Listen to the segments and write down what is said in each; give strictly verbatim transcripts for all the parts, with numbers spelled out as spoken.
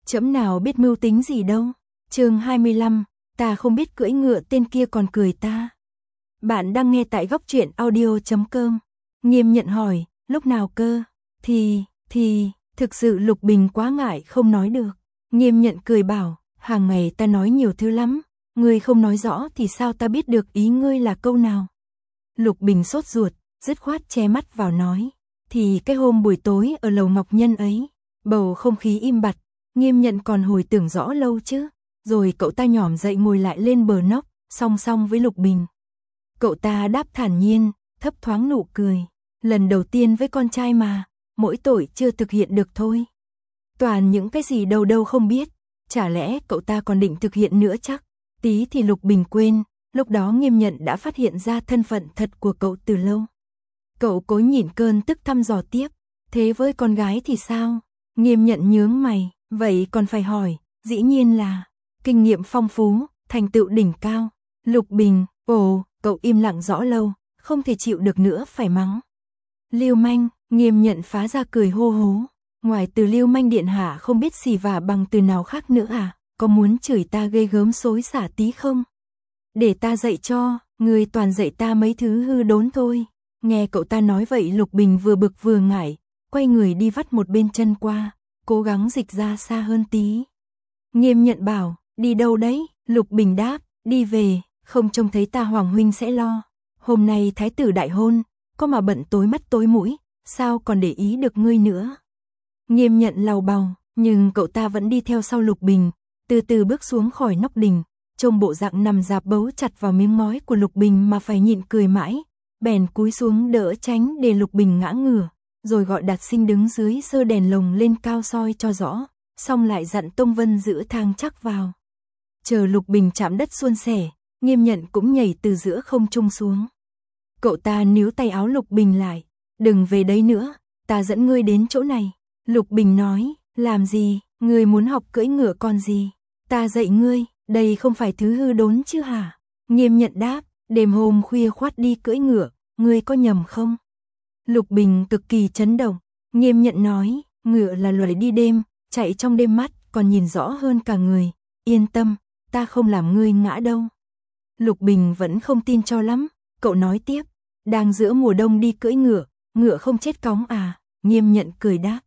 Trẫm nào biết mưu tính gì đâu. Chương hai mươi lăm, ta không biết cưỡi ngựa, tên kia còn cười ta. Bạn đang nghe tại góc truyện audio chấm com. Nghiêm Nhận hỏi, lúc nào cơ? Thì, thì, thực sự Lục Bình quá ngại không nói được. Nghiêm Nhận cười bảo, hàng ngày ta nói nhiều thứ lắm, ngươi không nói rõ thì sao ta biết được ý ngươi là câu nào? Lục Bình sốt ruột, dứt khoát che mắt vào nói, thì cái hôm buổi tối ở lầu Ngọc Nhân ấy, bầu không khí im bặt, Nghiêm Nhận còn hồi tưởng rõ lâu chứ. Rồi cậu ta nhỏm dậy ngồi lại lên bờ nóc, song song với Lục Bình. Cậu ta đáp thản nhiên, thấp thoáng nụ cười. Lần đầu tiên với con trai mà, mỗi tội chưa thực hiện được thôi. Toàn những cái gì đâu đâu không biết, chả lẽ cậu ta còn định thực hiện nữa chắc. Tí thì Lục Bình quên, lúc đó Nghiêm Nhận đã phát hiện ra thân phận thật của cậu từ lâu. Cậu cố nhịn cơn tức thăm dò tiếp, thế với con gái thì sao? Nghiêm Nhận nhướng mày, vậy còn phải hỏi, dĩ nhiên là kinh nghiệm phong phú, thành tựu đỉnh cao. Lục Bình, ồ, cậu im lặng rõ lâu, không thể chịu được nữa phải mắng. Lưu manh, Nghiêm Nhận phá ra cười hô hố. Ngoài từ lưu manh điện hạ không biết xì vả bằng từ nào khác nữa à, có muốn chửi ta ghê gớm xối xả tí không? Để ta dạy cho, người toàn dạy ta mấy thứ hư đốn thôi. Nghe cậu ta nói vậy Lục Bình vừa bực vừa ngại, quay người đi vắt một bên chân qua, cố gắng dịch ra xa hơn tí. Nghiêm Nhận bảo, đi đâu đấy? Lục Bình đáp, đi về, không trông thấy ta Hoàng huynh sẽ lo. Hôm nay thái tử đại hôn, có mà bận tối mắt tối mũi, sao còn để ý được ngươi nữa? Nghiêm Nhận lầu bầu, nhưng cậu ta vẫn đi theo sau Lục Bình, từ từ bước xuống khỏi nóc đình, trông bộ dạng nằm rạp bấu chặt vào miếng ngói của Lục Bình mà phải nhịn cười mãi, bèn cúi xuống đỡ tránh để Lục Bình ngã ngửa, rồi gọi Đạt Sinh đứng dưới sơ đèn lồng lên cao soi cho rõ, xong lại dặn Tông Vân giữ thang chắc vào. Chờ Lục Bình chạm đất suôn sẻ, Nghiêm Nhận cũng nhảy từ giữa không trung xuống. Cậu ta níu tay áo Lục Bình lại, đừng về đấy nữa, ta dẫn ngươi đến chỗ này. Lục Bình nói, làm gì, ngươi muốn học cưỡi ngựa con gì? Ta dạy ngươi, đây không phải thứ hư đốn chứ hả? Nghiêm Nhận đáp, đêm hôm khuya khoát đi cưỡi ngựa, ngươi có nhầm không? Lục Bình cực kỳ chấn động, Nghiêm Nhận nói, ngựa là loài đi đêm, chạy trong đêm mắt, còn nhìn rõ hơn cả người, yên tâm, ta không làm ngươi ngã đâu. Lục Bình vẫn không tin cho lắm, cậu nói tiếp, đang giữa mùa đông đi cưỡi ngựa, ngựa không chết cóng à? Nghiêm Nhận cười đáp,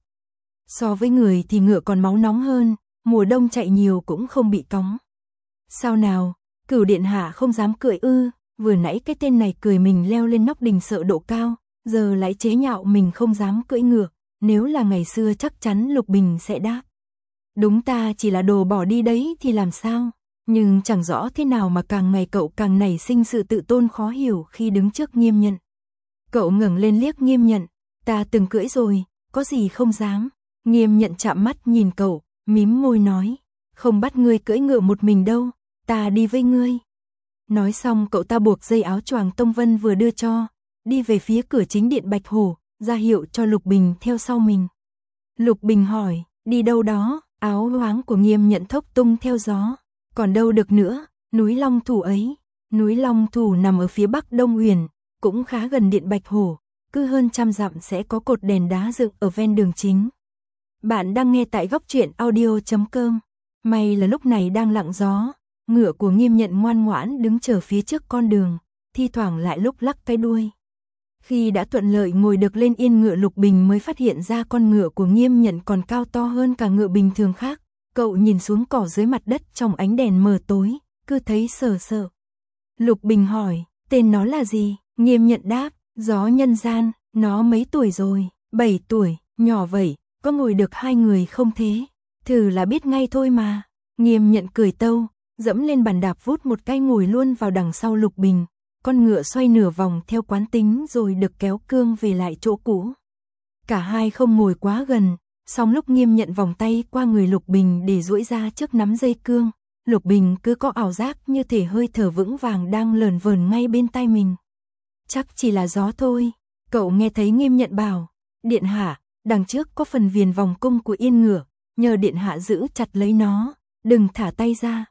so với người thì ngựa còn máu nóng hơn, mùa đông chạy nhiều cũng không bị cóng. Sao nào, Cửu điện hạ không dám cười ư? Vừa nãy cái tên này cười mình leo lên nóc đình sợ độ cao, giờ lại chế nhạo mình không dám cưỡi ngựa, nếu là ngày xưa chắc chắn Lục Bình sẽ đáp. Đúng, ta chỉ là đồ bỏ đi đấy thì làm sao? Nhưng chẳng rõ thế nào mà càng ngày cậu càng nảy sinh sự tự tôn khó hiểu khi đứng trước Nghiêm Nhận. Cậu ngẩng lên liếc Nghiêm Nhận, ta từng cưỡi rồi, có gì không dám. Nghiêm Nhận chạm mắt nhìn cậu, mím môi nói, không bắt ngươi cưỡi ngựa một mình đâu, ta đi với ngươi. Nói xong cậu ta buộc dây áo choàng Tông Vân vừa đưa cho, đi về phía cửa chính điện Bạch Hổ, ra hiệu cho Lục Bình theo sau mình. Lục Bình hỏi, đi đâu đó? Áo hoáng của Nghiêm Nhận thốc tung theo gió. Còn đâu được nữa, núi Long Thủ ấy. Núi Long Thủ nằm ở phía bắc Đông Huyền, cũng khá gần điện Bạch Hổ, cứ hơn trăm dặm sẽ có cột đèn đá dựng ở ven đường chính. Bạn đang nghe tại góc truyện audio chấm com. May là lúc này đang lặng gió, ngựa của Nghiêm Nhận ngoan ngoãn đứng chờ phía trước con đường, thi thoảng lại lúc lắc cái đuôi. Khi đã thuận lợi ngồi được lên yên ngựa, Lục Bình mới phát hiện ra con ngựa của Nghiêm Nhận còn cao to hơn cả ngựa bình thường khác. Cậu nhìn xuống cỏ dưới mặt đất trong ánh đèn mờ tối, cứ thấy sợ sợ. Lục Bình hỏi, tên nó là gì? Nghiêm Nhận đáp, Gió Nhân Gian. Nó mấy tuổi rồi? Bảy tuổi, nhỏ vậy, có ngồi được hai người không thế? Thử là biết ngay thôi mà. Nghiêm Nhận cười tâu, dẫm lên bàn đạp vút một cái ngồi luôn vào đằng sau Lục Bình. Con ngựa xoay nửa vòng theo quán tính rồi được kéo cương về lại chỗ cũ. Cả hai không ngồi quá gần, song lúc Nghiêm Nhận vòng tay qua người Lục Bình để duỗi ra trước nắm dây cương, Lục Bình cứ có ảo giác như thể hơi thở vững vàng đang lờn vờn ngay bên tai mình. Chắc chỉ là gió thôi. Cậu nghe thấy Nghiêm Nhận bảo, điện hạ, đằng trước có phần viền vòng cung của yên ngựa, nhờ điện hạ giữ chặt lấy nó, đừng thả tay ra.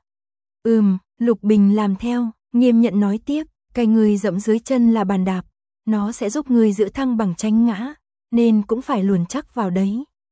Ừm, Lục Bình làm theo. Nghiêm Nhận nói tiếp, cái người dẫm dưới chân là bàn đạp, nó sẽ giúp người giữ thăng bằng tránh ngã, nên cũng phải luồn chắc vào đấy.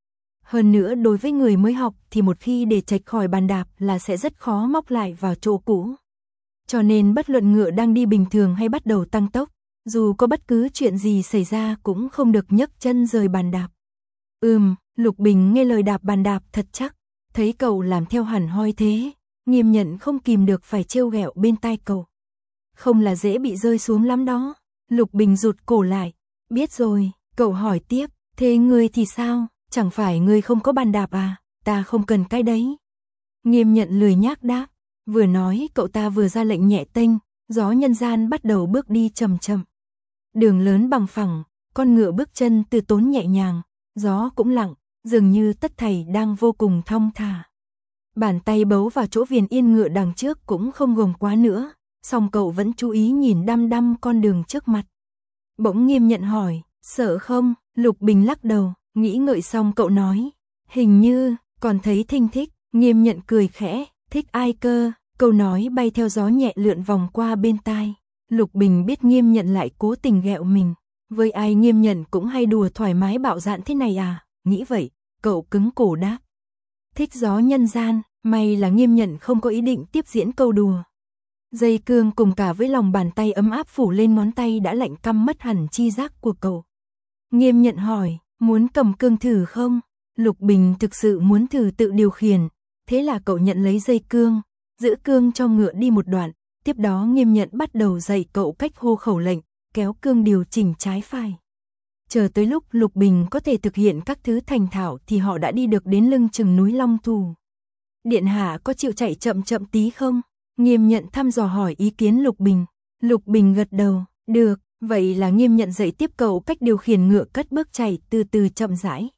Hơn nữa đối với người mới học thì một khi để chệch khỏi bàn đạp là sẽ rất khó móc lại vào chỗ cũ. Cho nên bất luận ngựa đang đi bình thường hay bắt đầu tăng tốc, dù có bất cứ chuyện gì xảy ra cũng không được nhấc chân rời bàn đạp. Ừm, Lục Bình nghe lời đạp bàn đạp thật chắc, thấy cậu làm theo hẳn hoi thế, Nghiêm Nhận không kìm được phải trêu ghẹo bên tai cậu. Không là dễ bị rơi xuống lắm đó. Lục Bình rụt cổ lại, biết rồi, cậu hỏi tiếp, thế ngươi thì sao, chẳng phải ngươi không có bàn đạp à, ta không cần cái đấy. Nghiêm Nhận lười nhác đáp, vừa nói cậu ta vừa ra lệnh nhẹ tênh, gió nhân gian bắt đầu bước đi chậm chậm. Đường lớn bằng phẳng, con ngựa bước chân từ tốn nhẹ nhàng, gió cũng lặng, dường như tất thảy đang vô cùng thong thả. Bàn tay bấu vào chỗ viền yên ngựa đằng trước cũng không gồng quá nữa, song cậu vẫn chú ý nhìn đăm đăm con đường trước mặt. Bỗng Nghiêm Nhận hỏi, sợ không? Lục Bình lắc đầu, nghĩ ngợi xong cậu nói, hình như, còn thấy thinh thích. Nghiêm Nhận cười khẽ, thích ai cơ? Câu nói bay theo gió nhẹ lượn vòng qua bên tai. Lục Bình biết Nghiêm Nhận lại cố tình ghẹo mình. Với ai Nghiêm Nhận cũng hay đùa thoải mái bạo dạn thế này à? Nghĩ vậy, cậu cứng cổ đáp. Thích gió nhân gian, may là Nghiêm Nhận không có ý định tiếp diễn câu đùa. Dây cương cùng cả với lòng bàn tay ấm áp phủ lên ngón tay đã lạnh căm mất hẳn chi giác của cậu. Nghiêm Nhận hỏi, muốn cầm cương thử không? Lục Bình thực sự muốn thử tự điều khiển, thế là cậu nhận lấy dây cương, giữ cương cho ngựa đi một đoạn, tiếp đó Nghiêm Nhận bắt đầu dạy cậu cách hô khẩu lệnh, kéo cương điều chỉnh trái phải. Chờ tới lúc Lục Bình có thể thực hiện các thứ thành thạo thì họ đã đi được đến lưng chừng núi Long Thù. Điện hạ có chịu chạy chậm chậm tí không? Nghiêm Nhận thăm dò hỏi ý kiến Lục Bình. Lục Bình gật đầu, được, vậy là Nghiêm Nhận dạy tiếp cậu cách điều khiển ngựa cất bước chạy từ từ chậm rãi.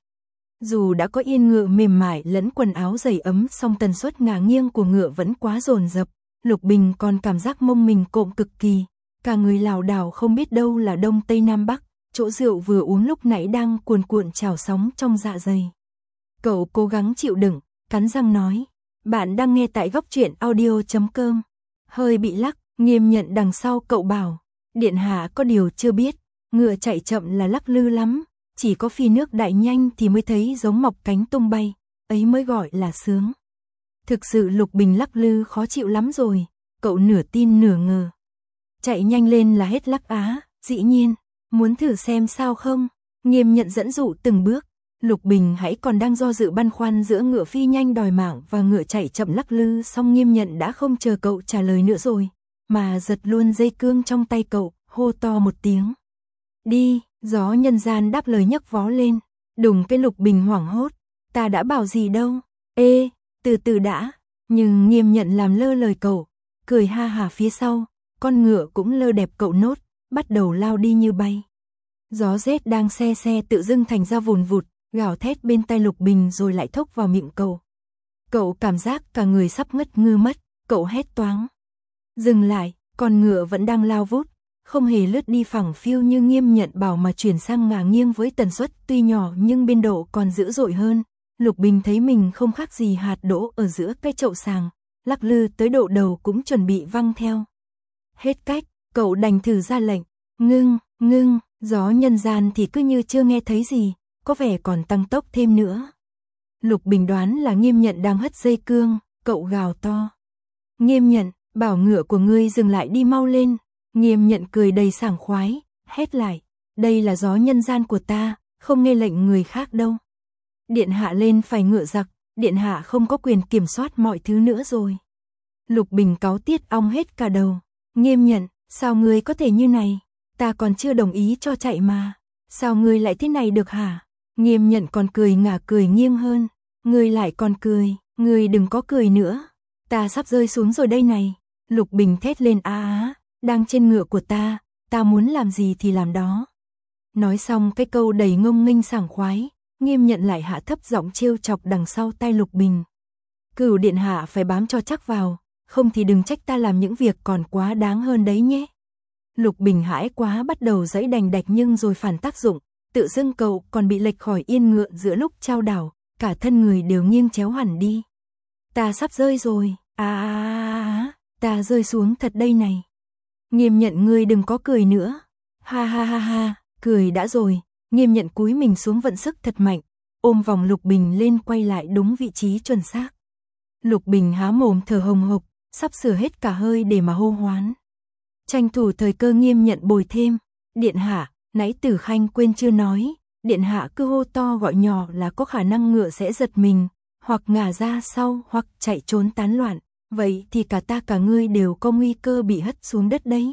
Dù đã có yên ngựa mềm mại lẫn quần áo dày ấm song tần suất ngả nghiêng của ngựa vẫn quá dồn dập, Lục Bình còn cảm giác mông mình cộm cực kỳ, cả người lảo đảo không biết đâu là đông tây nam bắc, chỗ rượu vừa uống lúc nãy đang cuồn cuộn trào sóng trong dạ dày. Cậu cố gắng chịu đựng, cắn răng nói, bạn đang nghe tại góc truyện audio chấm com. Hơi bị lắc, Nghiêm Nhận đằng sau cậu bảo, điện hạ có điều chưa biết, ngựa chạy chậm là lắc lư lắm, chỉ có phi nước đại nhanh thì mới thấy giống mọc cánh tung bay, ấy mới gọi là sướng. Thực sự Lục Bình lắc lư khó chịu lắm rồi, cậu nửa tin nửa ngờ. Chạy nhanh lên là hết lắc á, dĩ nhiên, muốn thử xem sao không? Nghiêm Nhận dẫn dụ từng bước. Lục Bình hãy còn đang do dự băn khoăn giữa ngựa phi nhanh đòi mạng và ngựa chạy chậm lắc lư, song Nghiêm Nhận đã không chờ cậu trả lời nữa rồi, mà giật luôn dây cương trong tay cậu, hô to một tiếng. Đi, gió nhân gian đáp lời nhấc vó lên, đùng cái Lục Bình hoảng hốt, ta đã bảo gì đâu, ê, từ từ đã, nhưng Nghiêm Nhận làm lơ lời cậu, cười ha hả phía sau, con ngựa cũng lơ đẹp cậu nốt, bắt đầu lao đi như bay. Gió rét đang xe xe tự dưng thành ra vùn vụt, gào thét bên tai Lục Bình rồi lại thốc vào miệng cậu. Cậu cảm giác cả người sắp ngất ngư mất, cậu hét toáng. Dừng lại, con ngựa vẫn đang lao vút, không hề lướt đi phẳng phiu như Nghiêm Nhận bảo mà chuyển sang ngả nghiêng với tần suất tuy nhỏ nhưng biên độ còn dữ dội hơn. Lục Bình thấy mình không khác gì hạt đỗ ở giữa cái chậu sàng, lắc lư tới độ đầu cũng chuẩn bị văng theo. Hết cách, cậu đành thử ra lệnh, ngưng, ngưng, gió nhân gian thì cứ như chưa nghe thấy gì, có vẻ còn tăng tốc thêm nữa. Lục Bình đoán là Nghiêm Nhận đang hất dây cương, cậu gào to. Nghiêm Nhận, bảo ngựa của ngươi dừng lại đi mau lên. Nghiêm Nhận cười đầy sảng khoái, hét lại, đây là gió nhân gian của ta, không nghe lệnh người khác đâu. Điện hạ lên phải ngựa giặc, điện hạ không có quyền kiểm soát mọi thứ nữa rồi. Lục Bình cáu tiết ong hết cả đầu. Nghiêm Nhận, sao ngươi có thể như này? Ta còn chưa đồng ý cho chạy mà. Sao ngươi lại thế này được hả? Nghiêm Nhận còn cười ngả cười nghiêng hơn. Ngươi lại còn cười, ngươi đừng có cười nữa. Ta sắp rơi xuống rồi đây này. Lục Bình thét lên á á, đang trên ngựa của ta, ta muốn làm gì thì làm đó. Nói xong cái câu đầy ngông nghênh sảng khoái, Nghiêm Nhận lại hạ thấp giọng trêu chọc đằng sau tai Lục Bình. Cửu điện hạ phải bám cho chắc vào, không thì đừng trách ta làm những việc còn quá đáng hơn đấy nhé. Lục Bình hãi quá bắt đầu giãy đành đạch nhưng rồi phản tác dụng, tự dưng cậu còn bị lệch khỏi yên ngựa giữa lúc trao đảo, cả thân người đều nghiêng chéo hẳn đi. Ta sắp rơi rồi, à, à, à, ta rơi xuống thật đây này. Nghiêm Nhận ngươi đừng có cười nữa. Ha ha ha ha, cười đã rồi. Nghiêm Nhận cúi mình xuống vận sức thật mạnh, ôm vòng Lục Bình lên quay lại đúng vị trí chuẩn xác. Lục Bình há mồm thở hồng hộc, sắp sửa hết cả hơi để mà hô hoán. Tranh thủ thời cơ Nghiêm Nhận bồi thêm, điện hạ, nãy Tử Khanh quên chưa nói, điện hạ cứ hô to gọi nhỏ là có khả năng ngựa sẽ giật mình, hoặc ngả ra sau hoặc chạy trốn tán loạn, vậy thì cả ta cả ngươi đều có nguy cơ bị hất xuống đất đấy.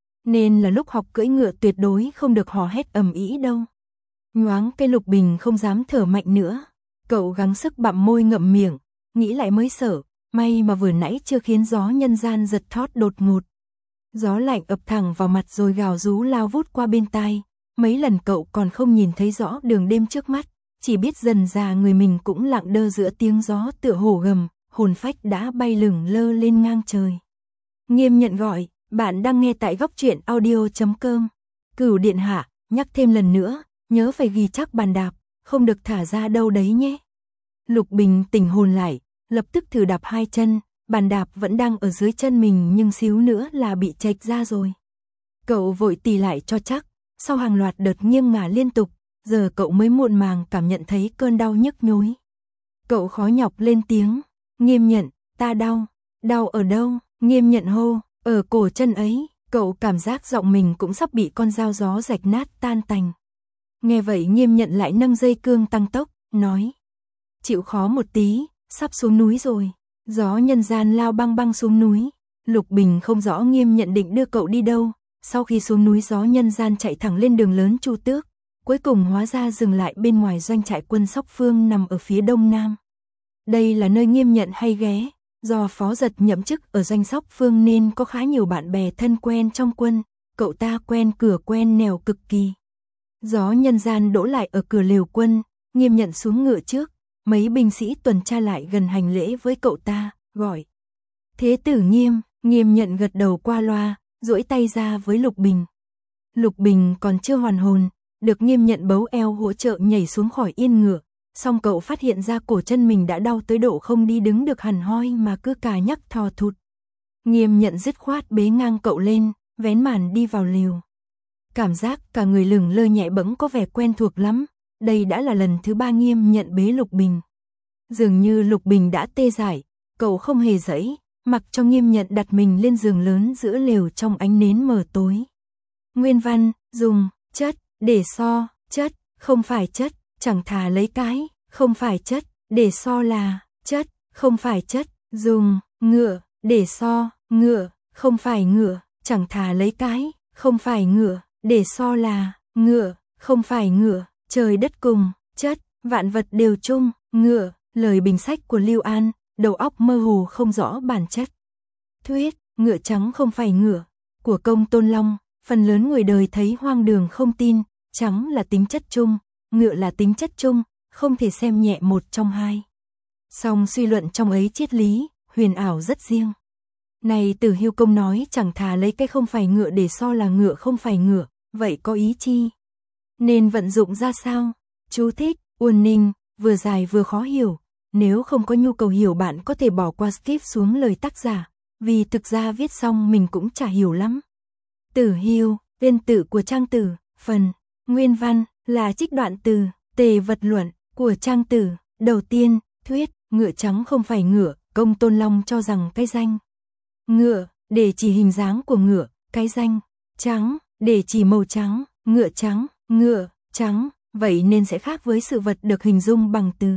Nên là lúc học cưỡi ngựa tuyệt đối không được hò hét ầm ĩ đâu. Nhoáng cái Lục Bình không dám thở mạnh nữa, cậu gắng sức bặm môi ngậm miệng, nghĩ lại mới sợ, may mà vừa nãy chưa khiến gió nhân gian giật thót đột ngột. Gió lạnh ập thẳng vào mặt rồi gào rú lao vút qua bên tai, mấy lần cậu còn không nhìn thấy rõ đường đêm trước mắt, chỉ biết dần già người mình cũng lặng đơ giữa tiếng gió tựa hổ gầm, hồn phách đã bay lửng lơ lên ngang trời. Nghiêm Nhận gọi, bạn đang nghe tại góc truyện audio chấm com. Cửu điện hạ, nhắc thêm lần nữa, nhớ phải ghi chắc bàn đạp, không được thả ra đâu đấy nhé. Lục Bình tỉnh hồn lại, lập tức thử đạp hai chân, bàn đạp vẫn đang ở dưới chân mình nhưng xíu nữa là bị chệch ra rồi. Cậu vội tì lại cho chắc, sau hàng loạt đợt nghiêng ngả liên tục, giờ cậu mới muộn màng cảm nhận thấy cơn đau nhức nhối. Cậu khó nhọc lên tiếng, Nghiêm Nhận, ta đau, đau ở đâu? Nghiêm Nhận hô, ở cổ chân ấy, cậu cảm giác giọng mình cũng sắp bị con dao gió rạch nát tan tành. Nghe vậy Nghiêm Nhận lại nâng dây cương tăng tốc, nói, chịu khó một tí, sắp xuống núi rồi. Gió nhân gian lao băng băng xuống núi, Lục Bình không rõ Nghiêm Nhận định đưa cậu đi đâu, sau khi xuống núi gió nhân gian chạy thẳng lên đường lớn Chu Tước, cuối cùng hóa ra dừng lại bên ngoài doanh trại quân Sóc Phương nằm ở phía đông nam. Đây là nơi Nghiêm Nhận hay ghé, do Phó Giật nhậm chức ở doanh Sóc Phương nên có khá nhiều bạn bè thân quen trong quân, cậu ta quen cửa quen nẻo cực kỳ. Gió nhân gian đỗ lại ở cửa lều quân, Nghiêm Nhận xuống ngựa trước, mấy binh sĩ tuần tra lại gần hành lễ với cậu ta, gọi. Thế tử Nghiêm, Nghiêm Nhận gật đầu qua loa, duỗi tay ra với Lục Bình. Lục Bình còn chưa hoàn hồn, được Nghiêm Nhận bấu eo hỗ trợ nhảy xuống khỏi yên ngựa, xong cậu phát hiện ra cổ chân mình đã đau tới độ không đi đứng được hẳn hoi mà cứ cà nhắc thò thụt. Nghiêm Nhận dứt khoát bế ngang cậu lên, vén màn đi vào lều. Cảm giác cả người lửng lơ nhẹ bẫng có vẻ quen thuộc lắm, đây đã là lần thứ ba Nghiêm Nhận bế Lục Bình. Dường như Lục Bình đã tê dại, cậu không hề dãy, mặc cho Nghiêm Nhận đặt mình lên giường lớn giữa lều trong ánh nến mờ tối. Nguyên văn, dùng, chất, để so, chất, không phải chất, chẳng thà lấy cái, không phải chất, để so là, chất, không phải chất, dùng, ngựa, để so, ngựa, không phải ngựa, chẳng thà lấy cái, không phải ngựa, để so là, ngựa, không phải ngựa, trời đất cùng, chất, vạn vật đều chung, ngựa, lời bình sách của Lưu An, đầu óc mơ hồ không rõ bản chất. Thuyết, ngựa trắng không phải ngựa, của Công Tôn Long, phần lớn người đời thấy hoang đường không tin, trắng là tính chất chung, ngựa là tính chất chung, không thể xem nhẹ một trong hai. Song suy luận trong ấy triết lý, huyền ảo rất riêng. Này Tử Hiêu Công nói chẳng thà lấy cái không phải ngựa để so là ngựa không phải ngựa, vậy có ý chi? Nên vận dụng ra sao? Chú thích, Uôn Ninh, vừa dài vừa khó hiểu. Nếu không có nhu cầu hiểu bạn có thể bỏ qua skip xuống lời tác giả, vì thực ra viết xong mình cũng chả hiểu lắm. Tử Hiêu, tên tự của Trang Tử, phần, nguyên văn, là trích đoạn từ, tề vật luận, của Trang Tử, đầu tiên, thuyết, ngựa trắng không phải ngựa, Công Tôn Long cho rằng cái danh. Ngựa, để chỉ hình dáng của ngựa, cái danh. Trắng, để chỉ màu trắng, ngựa trắng, ngựa, trắng, vậy nên sẽ khác với sự vật được hình dung bằng từ.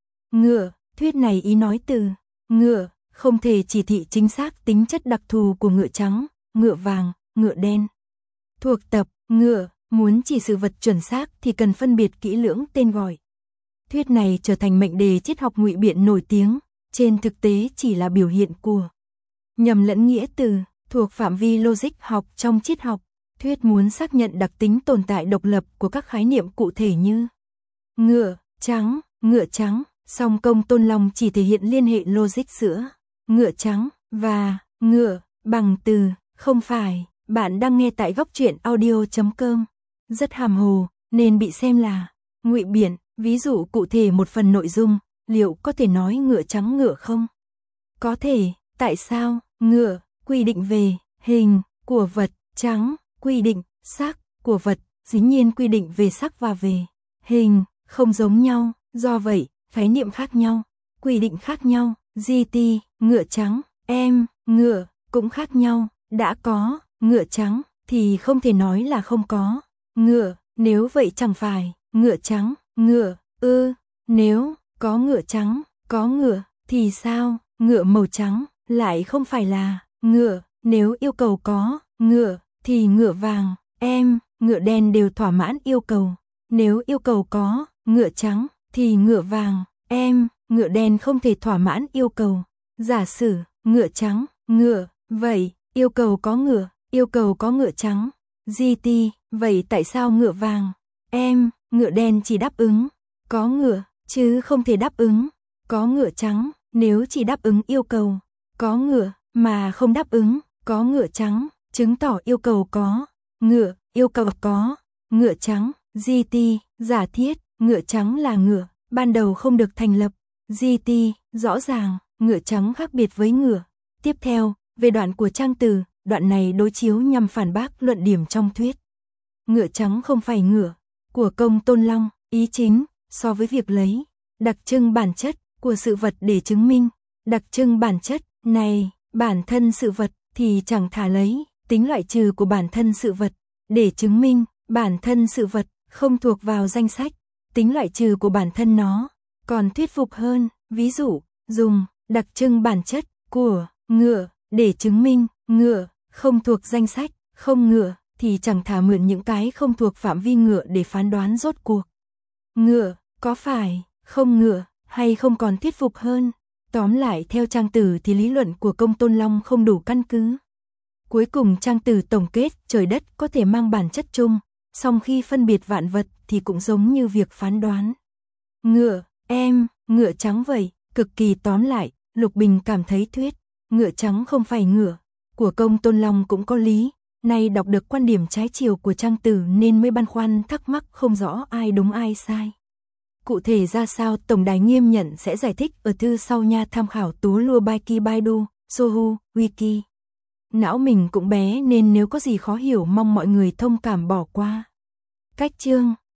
Ngựa, thuyết này ý nói từ, ngựa, không thể chỉ thị chính xác tính chất đặc thù của ngựa trắng, ngựa vàng, ngựa đen. Thuộc tập, ngựa, muốn chỉ sự vật chuẩn xác thì cần phân biệt kỹ lưỡng tên gọi. Thuyết này trở thành mệnh đề triết học ngụy biện nổi tiếng, trên thực tế chỉ là biểu hiện của nhầm lẫn nghĩa từ, thuộc phạm vi logic học trong triết học. Thuyết muốn xác nhận đặc tính tồn tại độc lập của các khái niệm cụ thể như ngựa, trắng, ngựa trắng, song Công Tôn Long chỉ thể hiện liên hệ logic giữa ngựa trắng và ngựa bằng từ không phải. Bạn đang nghe tại góc truyện audio chấm com. Rất hàm hồ, nên bị xem là ngụy biện, ví dụ cụ thể một phần nội dung, liệu có thể nói ngựa trắng ngựa không? Có thể, tại sao? Ngựa, quy định về hình của vật, trắng, quy định sắc của vật, dĩ nhiên quy định về sắc và về hình không giống nhau, Do vậy, khái niệm khác nhau, quy định khác nhau, giê tê, ngựa trắng, em, ngựa, cũng khác nhau, đã có, ngựa trắng, thì không thể nói là không có, ngựa, nếu vậy chẳng phải, ngựa trắng, ngựa, ư, nếu, có ngựa trắng, có ngựa, thì sao, ngựa màu trắng, lại không phải là, ngựa, nếu yêu cầu có, ngựa, thì ngựa vàng, em, ngựa đen đều thỏa mãn yêu cầu, nếu yêu cầu có, ngựa trắng, thì ngựa vàng, em, ngựa đen không thể thỏa mãn yêu cầu, giả sử, ngựa trắng, ngựa, vậy, yêu cầu có ngựa, yêu cầu có ngựa trắng, giê tê, vậy tại sao ngựa vàng, em, ngựa đen chỉ đáp ứng, có ngựa, chứ không thể đáp ứng, có ngựa trắng, nếu chỉ đáp ứng yêu cầu, có ngựa, mà không đáp ứng, có ngựa trắng, chứng tỏ yêu cầu có, ngựa, yêu cầu có, ngựa trắng, giê tê, giả thiết, ngựa trắng là ngựa, ban đầu không được thành lập, giê tê, rõ ràng, ngựa trắng khác biệt với ngựa. Tiếp theo, về đoạn của trang từ, đoạn này đối chiếu nhằm phản bác luận điểm trong thuyết. Ngựa trắng không phải ngựa, của Công Tôn Long, ý chính, so với việc lấy, đặc trưng bản chất, của sự vật để chứng minh, đặc trưng bản chất, này, bản thân sự vật, thì chẳng thà lấy, tính loại trừ của bản thân sự vật, để chứng minh, bản thân sự vật, không thuộc vào danh sách, tính loại trừ của bản thân nó, còn thuyết phục hơn, ví dụ, dùng, đặc trưng bản chất, của, ngựa, để chứng minh, ngựa, không thuộc danh sách, không ngựa, thì chẳng thà mượn những cái không thuộc phạm vi ngựa để phán đoán rốt cuộc. Ngựa, có phải, không ngựa, hay không còn thuyết phục hơn. Tóm lại theo trang từ thì lý luận của Công Tôn Long không đủ căn cứ. Cuối cùng trang từ tổng kết trời đất có thể mang bản chất chung, song khi phân biệt vạn vật thì cũng giống như việc phán đoán. Ngựa, em, ngựa trắng vậy, cực kỳ tóm lại, Lục Bình cảm thấy thuyết, ngựa trắng không phải ngựa, của Công Tôn Long cũng có lý, nay đọc được quan điểm trái chiều của trang từ nên mới băn khoăn thắc mắc không rõ ai đúng ai sai. Cụ thể ra sao Tổng đài Nghiêm nhận sẽ giải thích ở thư sau nha, tham khảo Tú Lua Baiki Baidu, Sohu, Wiki. Não mình cũng bé nên nếu có gì khó hiểu mong mọi người thông cảm bỏ qua. Cách chương